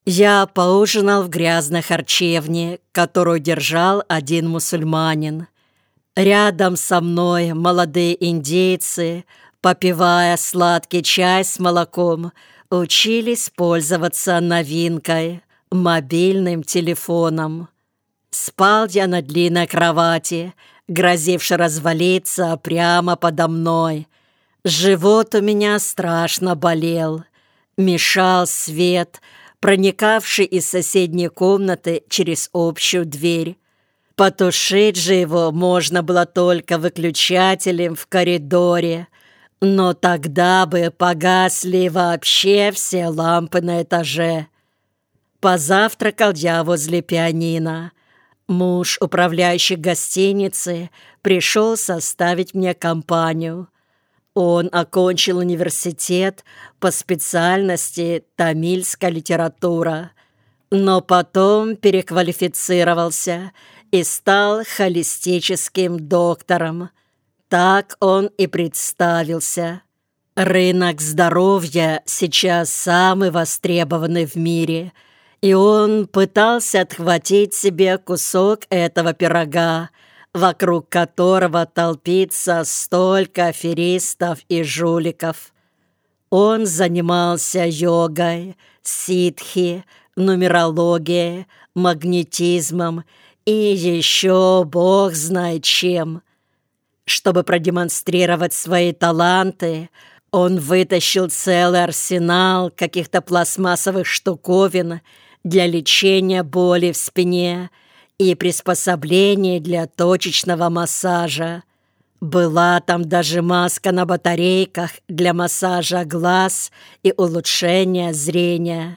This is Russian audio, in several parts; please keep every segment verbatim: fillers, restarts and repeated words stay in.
Я поужинал в грязной харчевне, которую держал один мусульманин. Рядом со мной молодые индейцы, попивая сладкий чай с молоком, учились пользоваться новинкой — мобильным телефоном. Спал я на длинной кровати, грозившей развалиться прямо подо мной. Живот у меня страшно болел. Мешал свет, проникавший из соседней комнаты через общую дверь. Потушить же его можно было только выключателем в коридоре, но тогда бы погасли вообще все лампы на этаже. Позавтракал я возле пианино. Муж, управляющий гостиницы, пришел составить мне компанию. Он окончил университет по специальности тамильская литература, но потом переквалифицировался и стал холистическим доктором. Так он и представился. Рынок здоровья сейчас самый востребованный в мире, и он пытался отхватить себе кусок этого пирога, вокруг которого толпится столько аферистов и жуликов. Он занимался йогой, ситхи, нумерологией, магнетизмом и еще бог знает чем. Чтобы продемонстрировать свои таланты, он вытащил целый арсенал каких-то пластмассовых штуковин для лечения боли в спине и приспособлений для точечного массажа. Была там даже маска на батарейках для массажа глаз и улучшения зрения.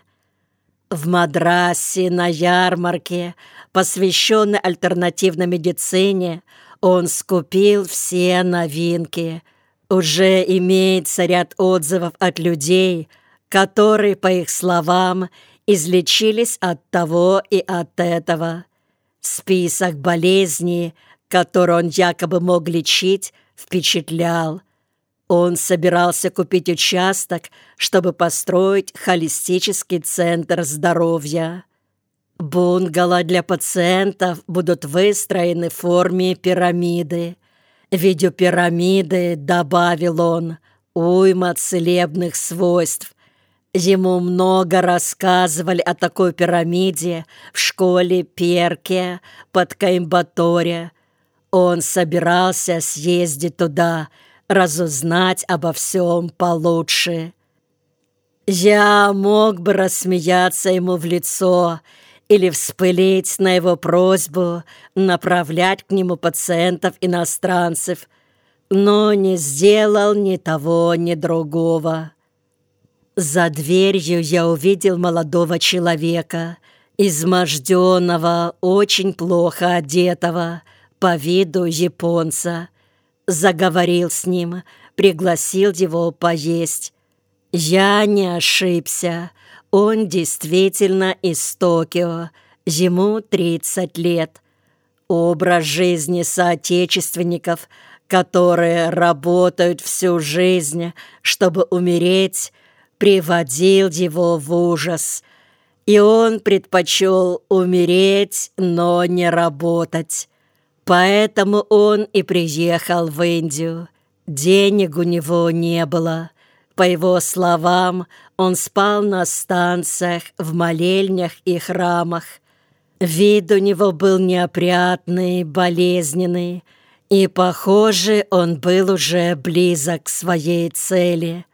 В Мадрасе на ярмарке, посвященной альтернативной медицине, он скупил все новинки. Уже имеется ряд отзывов от людей, которые, по их словам, излечились от того и от этого. Список болезней, которые он якобы мог лечить, впечатлял. Он собирался купить участок, чтобы построить холистический центр здоровья. Бунгало для пациентов будут выстроены в форме пирамиды. В виде пирамиды, добавил он, уйма целебных свойств. Ему много рассказывали о такой пирамиде в школе Перке под Коимбаторе. Он собирался съездить туда, разузнать обо всем получше. Я мог бы рассмеяться ему в лицо или вспылить на его просьбу направлять к нему пациентов-иностранцев, но не сделал ни того, ни другого. За дверью я увидел молодого человека, изможденного, очень плохо одетого, по виду японца. Заговорил с ним, пригласил его поесть. Я не ошибся. Он действительно из Токио. Ему тридцать лет. Образ жизни соотечественников, которые работают всю жизнь, чтобы умереть, приводил его в ужас. И он предпочел умереть, но не работать. Поэтому он и приехал в Индию. Денег у него не было. По его словам, он спал на станциях, в молельнях и храмах. Вид у него был неопрятный, болезненный, и, похоже, он был уже близок к своей цели.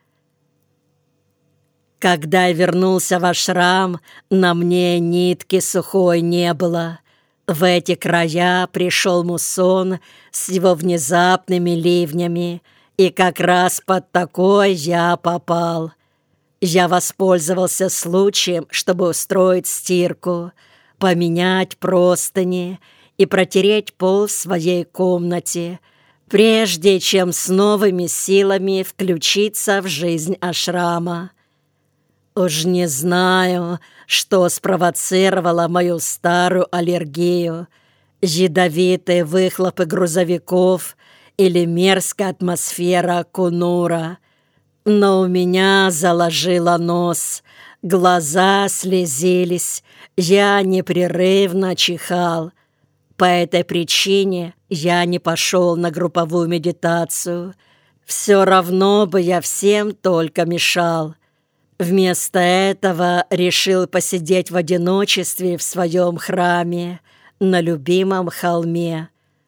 Когда я вернулся в ашрам, на мне нитки сухой не было. В эти края пришел муссон с его внезапными ливнями, и как раз под такой я попал. Я воспользовался случаем, чтобы устроить стирку, поменять простыни и протереть пол в своей комнате, прежде чем с новыми силами включиться в жизнь ашрама. Уж не знаю, что спровоцировало мою старую аллергию, ядовитые выхлопы грузовиков или мерзкая атмосфера Кунура. Но у меня заложило нос, глаза слезились, я непрерывно чихал. По этой причине я не пошел на групповую медитацию. Все равно бы я всем только мешал. Вместо этого решил посидеть в одиночестве в своем храме на любимом холме.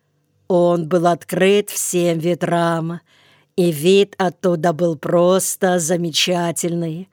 Он был открыт всем ветрам, и вид оттуда был просто замечательный.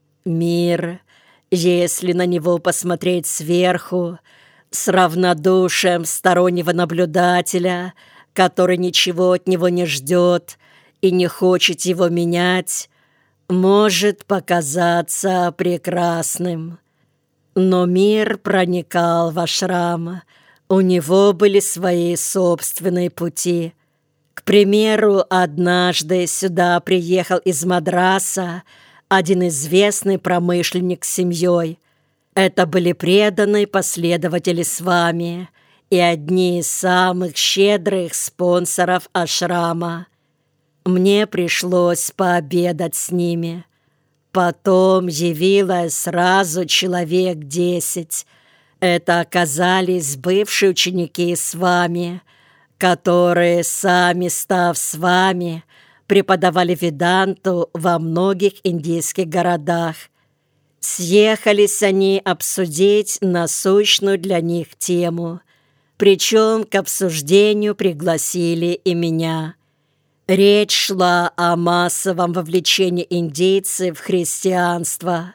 Мир, если на него посмотреть сверху, с равнодушием стороннего наблюдателя, который ничего от него не ждет и не хочет его менять, может показаться прекрасным. Но мир проникал в ашрам, у него были свои собственные пути. К примеру, однажды сюда приехал из Мадраса один известный промышленник с семьей. Это были преданные последователи Свами и одни из самых щедрых спонсоров ашрама. Мне пришлось пообедать с ними. Потом явилось сразу человек десять. Это оказались бывшие ученики Свами, которые, сами став Свами, преподавали веданту во многих индийских городах. Съехались они обсудить насущную для них тему, причем к обсуждению пригласили и меня. Речь шла о массовом вовлечении индейцев в христианство.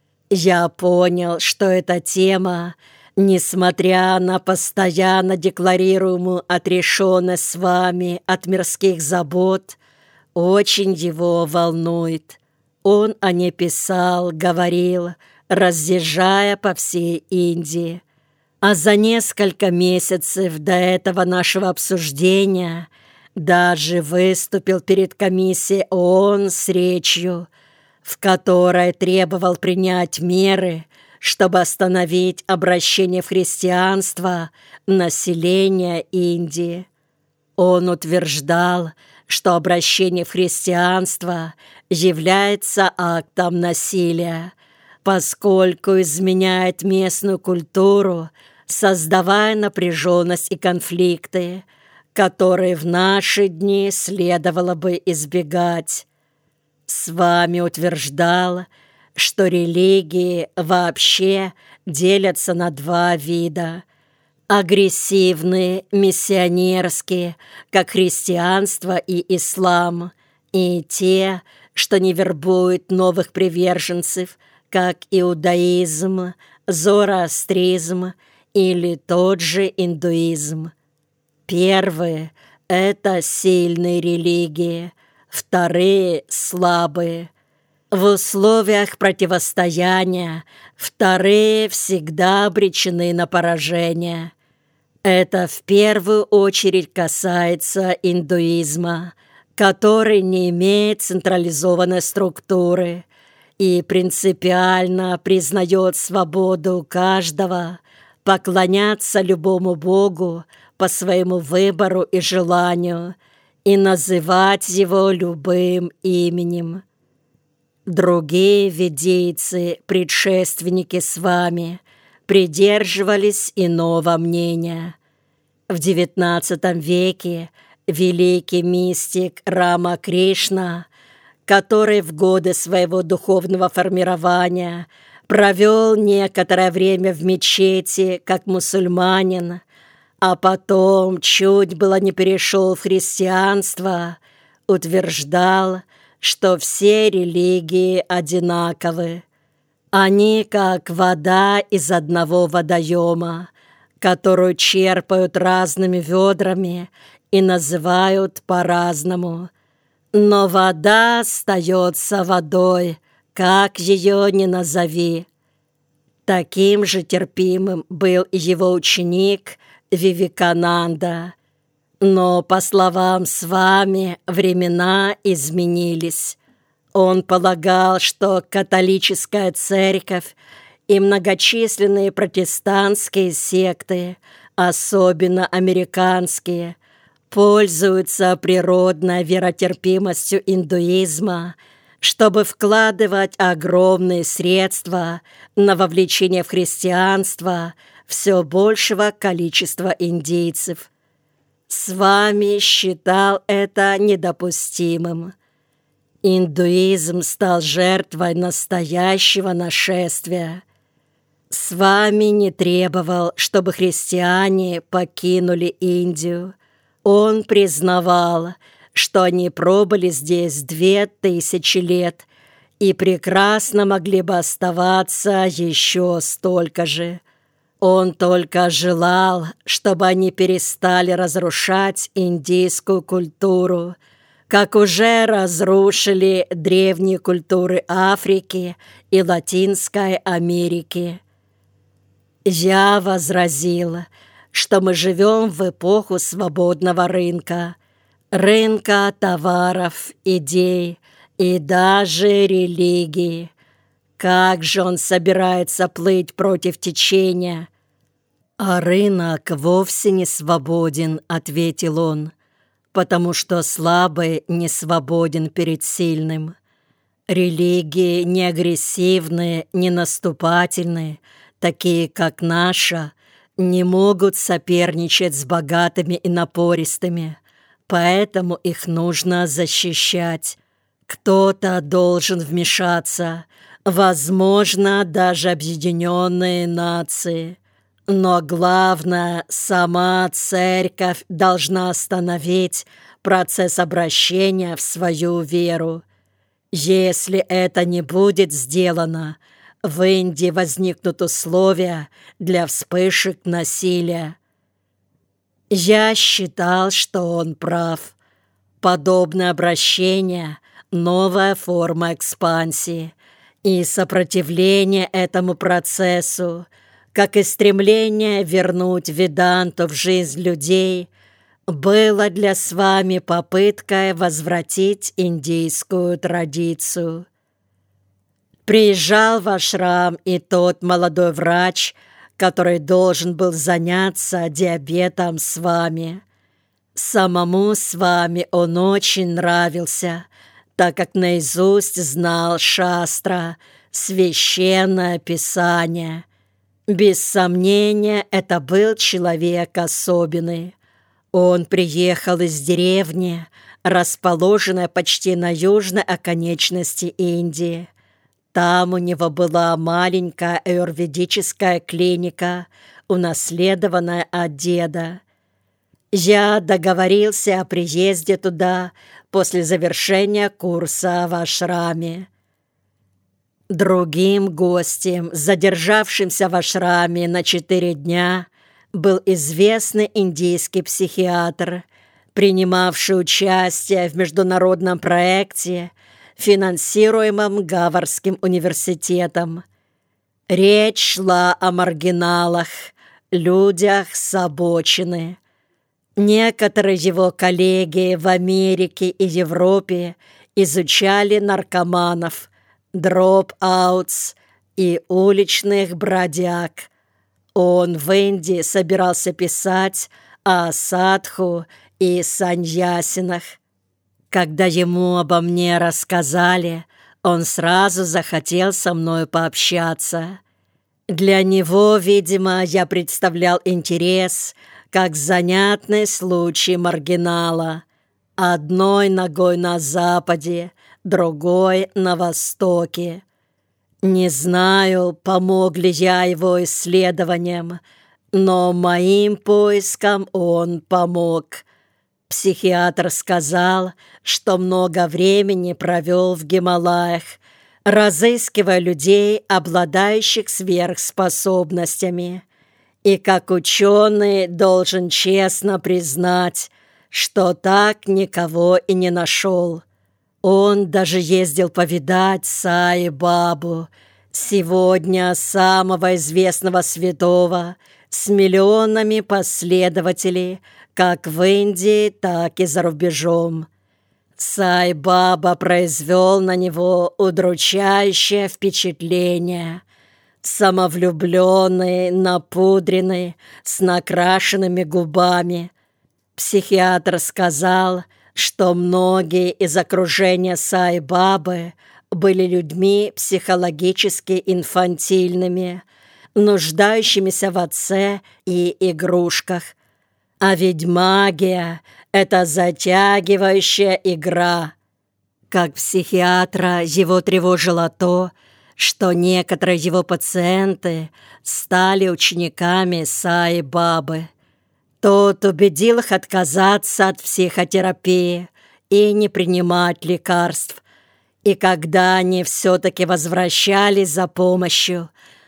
Я понял, что эта тема, несмотря на постоянно декларируемую отрешенность с вами от мирских забот, очень его волнует. Он о ней писал, говорил, разъезжая по всей Индии. А за несколько месяцев до этого нашего обсуждения даже выступил перед комиссией ООН с речью, в которой требовал принять меры, чтобы остановить обращение в христианство населения Индии. Он утверждал, что обращение в христианство является актом насилия, поскольку изменяет местную культуру, создавая напряженность и конфликты, которые в наши дни следовало бы избегать. С вами утверждал, что религии вообще делятся на два вида: агрессивные, миссионерские, как христианство и ислам, и те, что не вербуют новых приверженцев, как иудаизм, зороастризм или тот же индуизм. Первые – это сильные религии, вторые – слабые. В условиях противостояния вторые всегда обречены на поражение. Это в первую очередь касается индуизма, который не имеет централизованной структуры и принципиально признает свободу каждого поклоняться любому богу по своему выбору и желанию и называть его любым именем. Другие ведейцы, предшественники с вами, придерживались иного мнения. В девятнадцатом веке великий мистик Рама Кришна, который в годы своего духовного формирования провел некоторое время в мечети как мусульманин, а потом чуть было не перешел в христианство, утверждал, что все религии одинаковы. Они как вода из одного водоема, которую черпают разными ведрами и называют по-разному. Но вода остается водой, как ее ни назови. Таким же терпимым был и его ученик Вивекананда. Но, по словам с вами, времена изменились. Он полагал, что католическая церковь и многочисленные протестантские секты, особенно американские, пользуются природной веротерпимостью индуизма чтобы вкладывать огромные средства на вовлечение в христианство все большего количества индейцев. С вами считал это недопустимым. Индуизм стал жертвой настоящего нашествия. С вами не требовал, чтобы христиане покинули Индию. Он признавал, что они пробыли здесь две тысячи лет и прекрасно могли бы оставаться еще столько же. Он только желал, чтобы они перестали разрушать индийскую культуру, как уже разрушили древние культуры Африки и Латинской Америки. Я возразил, что мы живем в эпоху свободного рынка, рынка товаров, идей и даже религии. Как же он собирается плыть против течения? «А рынок вовсе не свободен», — ответил он, «потому что слабый не свободен перед сильным. Религии не агрессивные, не наступательные, такие как наша, не могут соперничать с богатыми и напористыми, поэтому их нужно защищать. Кто-то должен вмешаться, возможно, даже Объединенные Нации. Но главное, сама церковь должна остановить процесс обращения в свою веру. Если это не будет сделано, в Индии возникнут условия для вспышек насилия». Я считал, что он прав. Подобное обращение – новая форма экспансии, и сопротивление этому процессу, как и стремление вернуть Веданту в жизнь людей, было для с вами попыткой возвратить индийскую традицию. Приезжал в ашрам и тот молодой врач, который должен был заняться диабетом с вами. Самому с вами он очень нравился, так как наизусть знал шастра, священное писание. Без сомнения, это был человек особенный. Он приехал из деревни, расположенной почти на южной оконечности Индии. Там у него была маленькая аюрведическая клиника, унаследованная от деда. Я договорился о приезде туда после завершения курса в ашраме. Другим гостем, задержавшимся в ашраме на четыре дня, был известный индийский психиатр, принимавший участие в международном проекте, финансируемом Гарвардским университетом. Речь шла о маргиналах, людях с обочины. Некоторые его коллеги в Америке и Европе изучали наркоманов, дроп-аутс и уличных бродяг. Он в Индии собирался писать о садху и саньясинах. Когда ему обо мне рассказали, он сразу захотел со мной пообщаться. Для него, видимо, я представлял интерес, как занятный случай маргинала. Одной ногой на западе, другой на востоке. Не знаю, помог ли я его исследованиям, но моим поискам он помог. Психиатр сказал, что много времени провел в Гималаях, разыскивая людей, обладающих сверхспособностями. И как ученый должен честно признать, что так никого и не нашел. Он даже ездил повидать Саи-Бабу, сегодня самого известного святого, с миллионами последователей, как в Индии, так и за рубежом. Сай-Баба произвел на него удручающее впечатление. Самовлюбленный, напудренный, с накрашенными губами. Психиатр сказал, что многие из окружения Саи-Бабы были людьми психологически инфантильными, нуждающимися в отце и игрушках. А ведь магия — это затягивающая игра. Как психиатра его тревожило то, что некоторые его пациенты стали учениками Саи-Бабы. Тот убедил их отказаться от психотерапии и не принимать лекарств. И когда они все-таки возвращались за помощью,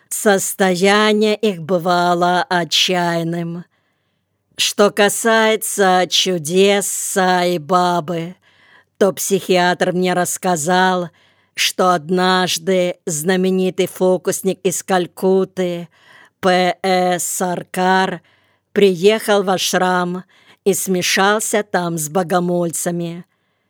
состояние их бывало отчаянным. Что касается чудес Саи-Бабы, то психиатр мне рассказал, что однажды знаменитый фокусник из Калькутты П Э Саркар приехал в ашрам и смешался там с богомольцами.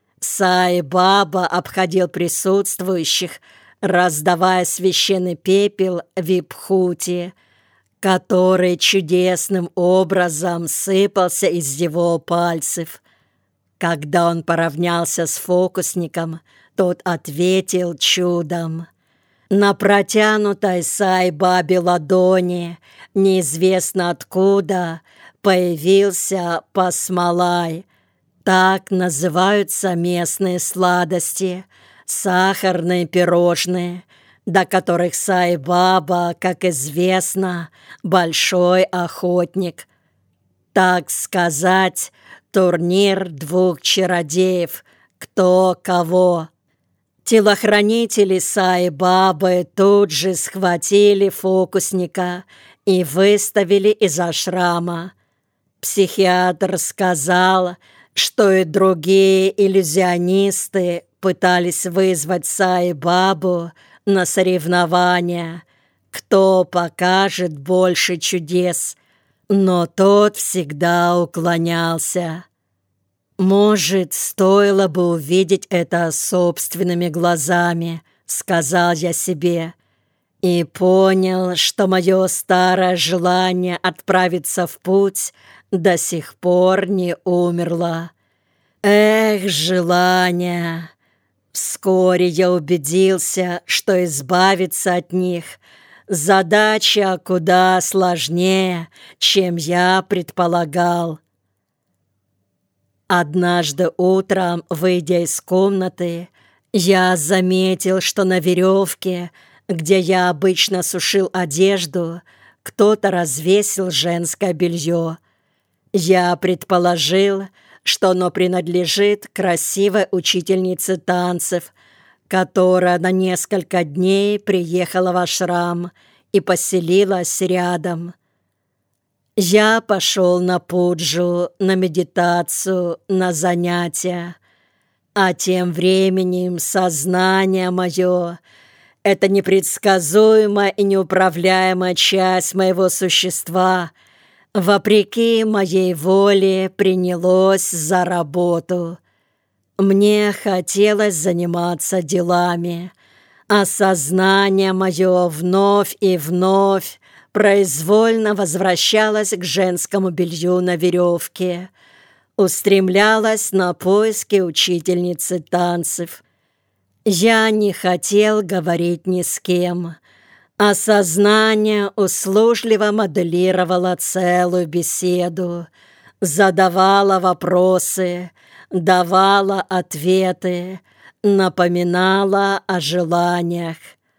Саи-Баба обходил присутствующих, раздавая священный пепел випхути, который чудесным образом сыпался из его пальцев. Когда он поравнялся с фокусником, тот ответил чудом. На протянутой Саи-Бабе ладони неизвестно откуда появился пасмалай. Так называются местные сладости, сахарные пирожные, до которых Саи-Баба, как известно, большой охотник. Так сказать, турнир двух чародеев, кто кого. Телохранители Саи-Бабы тут же схватили фокусника и выставили из ашрама. Психиатр сказал, что и другие иллюзионисты пытались вызвать Саи-Бабу на соревнования, кто покажет больше чудес, но тот всегда уклонялся. «Может, стоило бы увидеть это собственными глазами», — сказал я себе, и понял, что мое старое желание отправиться в путь до сих пор не умерло. Эх, желание! Вскоре я убедился, что избавиться от них — задача куда сложнее, чем я предполагал. Однажды утром, выйдя из комнаты, я заметил, что на веревке, где я обычно сушил одежду, кто-то развесил женское белье. Я предположил, что оно принадлежит красивой учительнице танцев, которая на несколько дней приехала в ашрам и поселилась рядом. Я пошел на пуджу, на медитацию, на занятия, а тем временем сознание мое, эта непредсказуемая и неуправляемая часть моего существа, вопреки моей воле, принялось за работу. Мне хотелось заниматься делами, а сознание мое вновь и вновь произвольно возвращалась к женскому белью на веревке, устремлялась на поиски учительницы танцев. Я не хотел говорить ни с кем, а сознание услужливо моделировало целую беседу, задавало вопросы, давало ответы, напоминало о желаниях.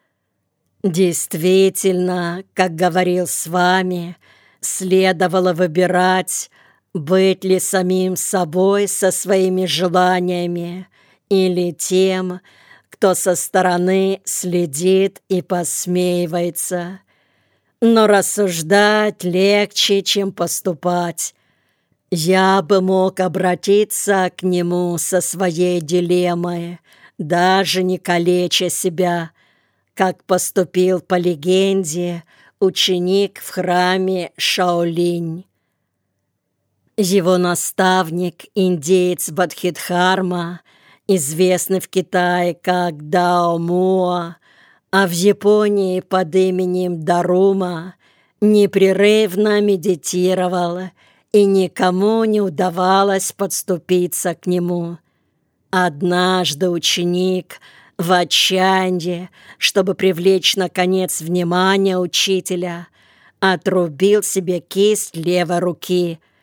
Действительно, как говорил с вами, следовало выбирать, быть ли самим собой со своими желаниями или тем, кто со стороны следит и посмеивается. Но рассуждать легче, чем поступать. Я бы мог обратиться к нему со своей дилеммой, даже не калеча себя, как поступил по легенде ученик в храме Шаолинь. Его наставник, индеец Бодхидхарма, известный в Китае как Дао Муа, а в Японии под именем Дарума, непрерывно медитировал и никому не удавалось подступиться к нему. Однажды ученик в отчаянии, чтобы привлечь наконец внимание учителя, отрубил себе кисть левой руки